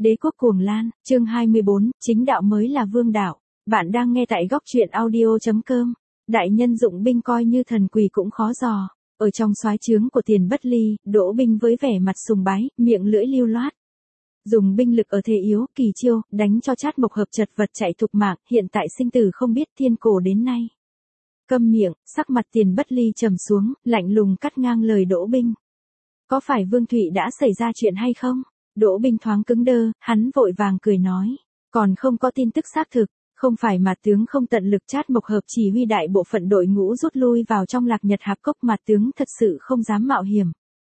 Đế quốc cuồng lan, chương 24, chính đạo mới là vương đạo. Bạn đang nghe tại góc truyện audio.com. Đại nhân dụng binh coi như thần quỷ cũng khó dò. Ở trong soái trướng của Tiền Bất Ly, Đỗ Binh với vẻ mặt sùng bái, miệng lưỡi lưu loát. Dùng binh lực ở thế yếu, kỳ chiêu, đánh cho Trát Mộc Hợp chật vật chạy thục mạng, hiện tại sinh tử không biết thiên cổ đến nay. Câm miệng, sắc mặt Tiền Bất Ly trầm xuống, lạnh lùng cắt ngang lời Đỗ Binh. Có phải Vương Thụy đã xảy ra chuyện hay không? Đỗ Binh thoáng cứng đơ, hắn vội vàng cười nói. Còn không có tin tức xác thực, không phải mà tướng không tận lực Trát Mộc Hợp chỉ huy đại bộ phận đội ngũ rút lui vào trong Lạc Nhật Hạp Cốc mà tướng thật sự không dám mạo hiểm.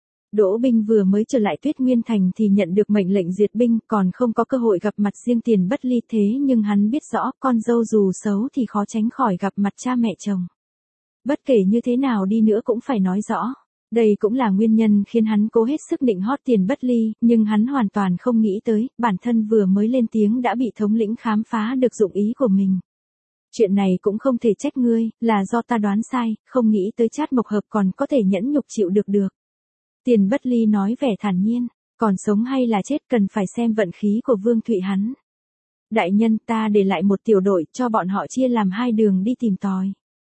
Đỗ Binh vừa mới trở lại Tuyết Nguyên Thành thì nhận được mệnh lệnh diệt binh, còn không có cơ hội gặp mặt riêng Tiền Bất Ly, thế nhưng hắn biết rõ con dâu dù xấu thì khó tránh khỏi gặp mặt cha mẹ chồng. Bất kể như thế nào đi nữa cũng phải nói rõ. Đây cũng là nguyên nhân khiến hắn cố hết sức định hót Tiền Bất Ly, nhưng hắn hoàn toàn không nghĩ tới, bản thân vừa mới lên tiếng đã bị thống lĩnh khám phá được dụng ý của mình. Chuyện này cũng không thể trách ngươi, là do ta đoán sai, không nghĩ tới Trát Mộc Hợp còn có thể nhẫn nhục chịu được. Tiền Bất Ly nói vẻ thản nhiên, còn sống hay là chết cần phải xem vận khí của Vương Thụy hắn. Đại nhân, ta để lại một tiểu đội cho bọn họ chia làm hai đường đi tìm tòi.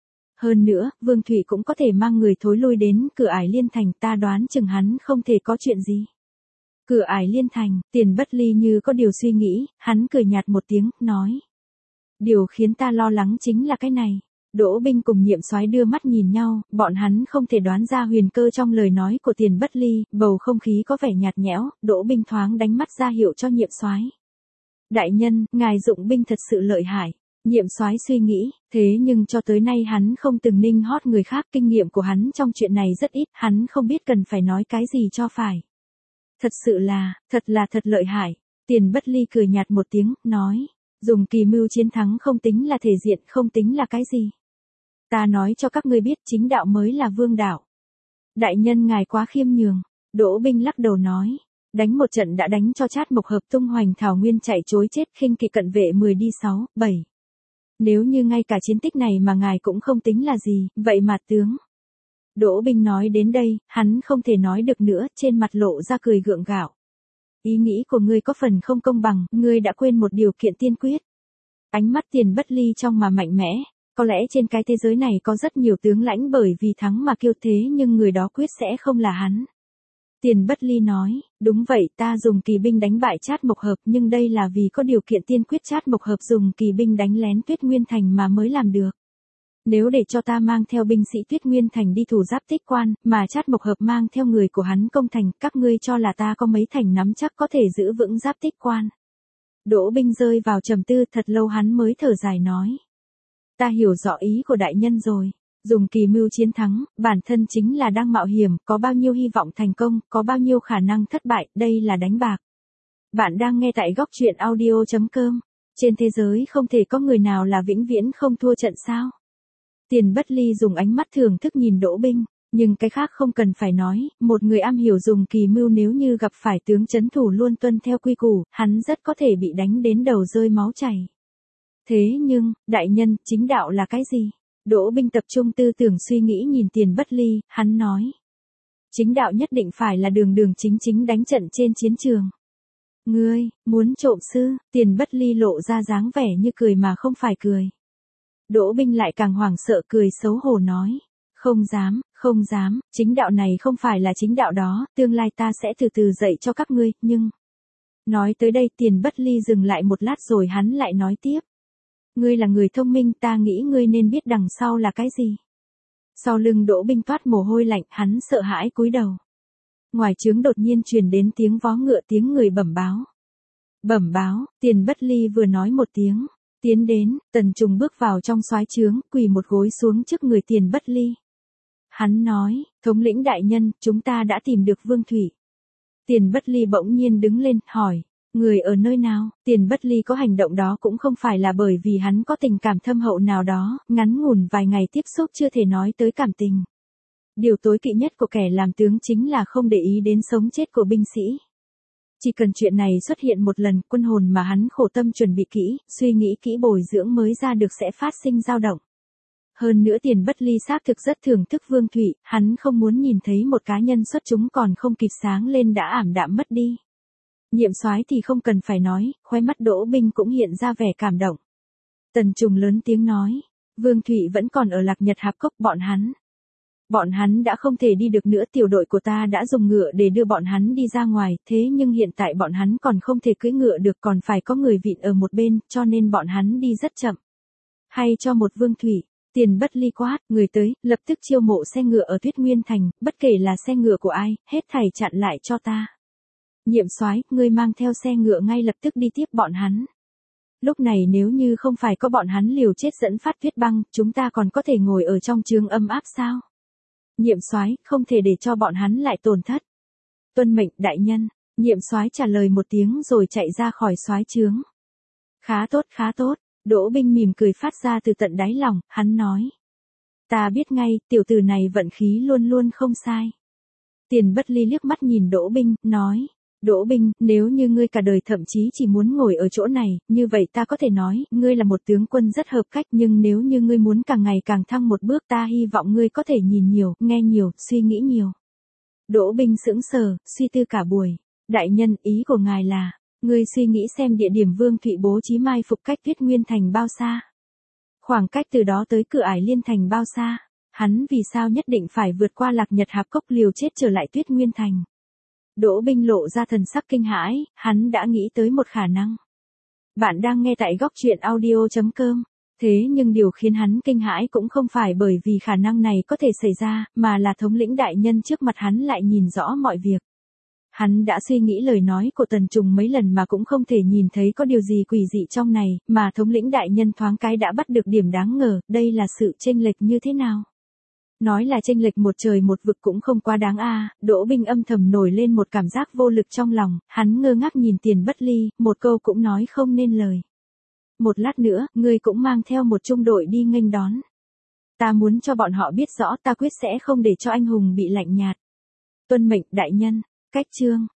Hơn nữa, Vương Thụy cũng có thể mang người thối lui đến Cửa Ải Liên Thành, ta đoán chừng hắn không thể có chuyện gì. Cửa Ải Liên Thành, Tiền Bất Ly như có điều suy nghĩ, hắn cười nhạt một tiếng, nói. Điều khiến ta lo lắng chính là cái này. Đỗ Binh cùng Nhiệm Soái đưa mắt nhìn nhau, bọn hắn không thể đoán ra huyền cơ trong lời nói của Tiền Bất Ly, bầu không khí có vẻ nhạt nhẽo, Đỗ Binh thoáng đánh mắt ra hiệu cho Nhiệm Soái. Đại nhân, ngài dụng binh thật sự lợi hại. Nhiệm Soái suy nghĩ, thế nhưng cho tới nay hắn không từng ninh hót người khác, kinh nghiệm của hắn trong chuyện này rất ít, hắn không biết cần phải nói cái gì cho phải. Thật sự là, thật lợi hại. Tiền Bất Ly cười nhạt một tiếng, nói, dùng kỳ mưu chiến thắng không tính là thể diện, không tính là cái gì. Ta nói cho các ngươi biết chính đạo mới là vương đạo. Đại nhân ngài quá khiêm nhường. Đỗ Binh lắc đầu nói, đánh một trận đã đánh cho Trát Mộc Hợp tung hoành thảo nguyên chạy chối chết, khinh kỵ cận vệ 10 đi 6, 7. Nếu như ngay cả chiến tích này mà ngài cũng không tính là gì, vậy mà tướng. Đỗ Binh nói đến đây, hắn không thể nói được nữa, trên mặt lộ ra cười gượng gạo. Ý nghĩ của ngươi có phần không công bằng, ngươi đã quên một điều kiện tiên quyết. Ánh mắt Tiền Bất Ly trong mà mạnh mẽ, có lẽ trên cái thế giới này có rất nhiều tướng lãnh bởi vì thắng mà kiêu thế nhưng người đó quyết sẽ không là hắn. Tiền Bất Ly nói, đúng vậy, ta dùng kỳ binh đánh bại Trát Mộc Hợp nhưng đây là vì có điều kiện tiên quyết, Trát Mộc Hợp dùng kỳ binh đánh lén Tuyết Nguyên Thành mà mới làm được. Nếu để cho ta mang theo binh sĩ Tuyết Nguyên Thành đi thủ Giáp Tích Quan, mà Trát Mộc Hợp mang theo người của hắn công thành, các ngươi cho là ta có mấy thành nắm chắc có thể giữ vững Giáp Tích Quan. Đỗ Binh rơi vào trầm tư, thật lâu hắn mới thở dài nói. Ta hiểu rõ ý của đại nhân rồi. Dùng kỳ mưu chiến thắng, bản thân chính là đang mạo hiểm, có bao nhiêu hy vọng thành công, có bao nhiêu khả năng thất bại, đây là đánh bạc. Bạn đang nghe tại góc truyện audio.com. Trên thế giới không thể có người nào là vĩnh viễn không thua trận sao. Tiền Bất Ly dùng ánh mắt thưởng thức nhìn Đỗ Binh, nhưng cái khác không cần phải nói, một người am hiểu dùng kỳ mưu nếu như gặp phải tướng trấn thủ luôn tuân theo quy củ, hắn rất có thể bị đánh đến đầu rơi máu chảy. Thế nhưng, đại nhân, chính đạo là cái gì? Đỗ Binh tập trung tư tưởng suy nghĩ nhìn Tiền Bất Ly, hắn nói. Chính đạo nhất định phải là đường chính đánh trận trên chiến trường. Ngươi, muốn trộm sư? Tiền Bất Ly lộ ra dáng vẻ như cười mà không phải cười. Đỗ Binh lại càng hoảng sợ, cười xấu hổ nói. Không dám, chính đạo này không phải là chính đạo đó, tương lai ta sẽ từ từ dạy cho các ngươi, nhưng... Nói tới đây Tiền Bất Ly dừng lại một lát rồi hắn lại nói tiếp. Ngươi là người thông minh, ta nghĩ ngươi nên biết đằng sau là cái gì. Sau lưng Đỗ Binh toát mồ hôi lạnh, hắn sợ hãi cúi đầu. Ngoài trướng đột nhiên truyền đến tiếng vó ngựa, tiếng người bẩm báo. Bẩm báo, Tiền Bất Ly vừa nói một tiếng, tiến đến, Tần Trùng bước vào trong soái trướng, quỳ một gối xuống trước người Tiền Bất Ly. Hắn nói, thống lĩnh đại nhân, chúng ta đã tìm được Vương Thụy. Tiền Bất Ly bỗng nhiên đứng lên, hỏi. Người ở nơi nào? Tiền Bất Ly có hành động đó cũng không phải là bởi vì hắn có tình cảm thâm hậu nào đó, ngắn ngủn vài ngày tiếp xúc chưa thể nói tới cảm tình. Điều tối kỵ nhất của kẻ làm tướng chính là không để ý đến sống chết của binh sĩ. Chỉ cần chuyện này xuất hiện một lần, quân hồn mà hắn khổ tâm chuẩn bị kỹ, suy nghĩ kỹ bồi dưỡng mới ra được sẽ phát sinh dao động. Hơn nữa Tiền Bất Ly xác thực rất thưởng thức Vương Thụy, hắn không muốn nhìn thấy một cá nhân xuất chúng còn không kịp sáng lên đã ảm đạm mất đi. Nhiệm soái thì không cần phải nói, khóe mắt Đỗ Binh cũng hiện ra vẻ cảm động. Tần Trùng lớn tiếng nói, Vương Thụy vẫn còn ở Lạc Nhật Hạp Cốc, bọn hắn đã không thể đi được nữa, tiểu đội của ta đã dùng ngựa để đưa bọn hắn đi ra ngoài, thế nhưng hiện tại bọn hắn còn không thể cưỡi ngựa được, còn phải có người vịn ở một bên, cho nên bọn hắn đi rất chậm. Hay cho một Vương Thụy. Tiền Bất Ly quát, người tới, lập tức chiêu mộ xe ngựa ở Tuyết Nguyên Thành, bất kể là xe ngựa của ai, hết thảy chặn lại cho ta. Nhiệm soái, ngươi mang theo xe ngựa ngay lập tức đi tiếp bọn hắn. Lúc này nếu như không phải có bọn hắn liều chết dẫn phát tuyết băng, chúng ta còn có thể ngồi ở trong trướng ấm áp sao? Nhiệm soái, không thể để cho bọn hắn lại tổn thất. Tuân mệnh đại nhân. Nhiệm soái trả lời một tiếng rồi chạy ra khỏi soái trướng. Khá tốt, khá tốt. Đỗ Binh mỉm cười phát ra từ tận đáy lòng, hắn nói. Ta biết ngay, tiểu tử này vận khí luôn luôn không sai. Tiền Bất Ly liếc mắt nhìn Đỗ Binh, nói. Đỗ Binh, nếu như ngươi cả đời thậm chí chỉ muốn ngồi ở chỗ này, như vậy ta có thể nói, ngươi là một tướng quân rất hợp cách, nhưng nếu như ngươi muốn càng ngày càng thăng một bước, ta hy vọng ngươi có thể nhìn nhiều, nghe nhiều, suy nghĩ nhiều. Đỗ Binh sững sờ, suy tư cả buổi. Đại nhân, ý của ngài là, ngươi suy nghĩ xem địa điểm Vương Thụy bố trí mai phục cách Tuyết Nguyên Thành bao xa? Khoảng cách từ đó tới cửa ải Liên Thành bao xa? Hắn vì sao nhất định phải vượt qua Lạc Nhật Hạp Cốc liều chết trở lại Tuyết Nguyên Thành? Đỗ Binh lộ ra thần sắc kinh hãi, hắn đã nghĩ tới một khả năng. Bạn đang nghe tại góc truyện audio.com. Thế nhưng điều khiến hắn kinh hãi cũng không phải bởi vì khả năng này có thể xảy ra, mà là thống lĩnh đại nhân trước mặt hắn lại nhìn rõ mọi việc. Hắn đã suy nghĩ lời nói của Tần Trùng mấy lần mà cũng không thể nhìn thấy có điều gì quỷ dị trong này, mà thống lĩnh đại nhân thoáng cái đã bắt được điểm đáng ngờ, đây là sự chênh lệch như thế nào? Nói là chênh lệch một trời một vực cũng không quá đáng a. Đỗ Binh âm thầm nổi lên một cảm giác vô lực trong lòng, hắn ngơ ngác nhìn Tiền Bất Ly, một câu cũng nói không nên lời. Một lát nữa, ngươi cũng mang theo một trung đội đi nghênh đón. Ta muốn cho bọn họ biết rõ ta quyết sẽ không để cho anh hùng bị lạnh nhạt. Tuân mệnh đại nhân. Cách chương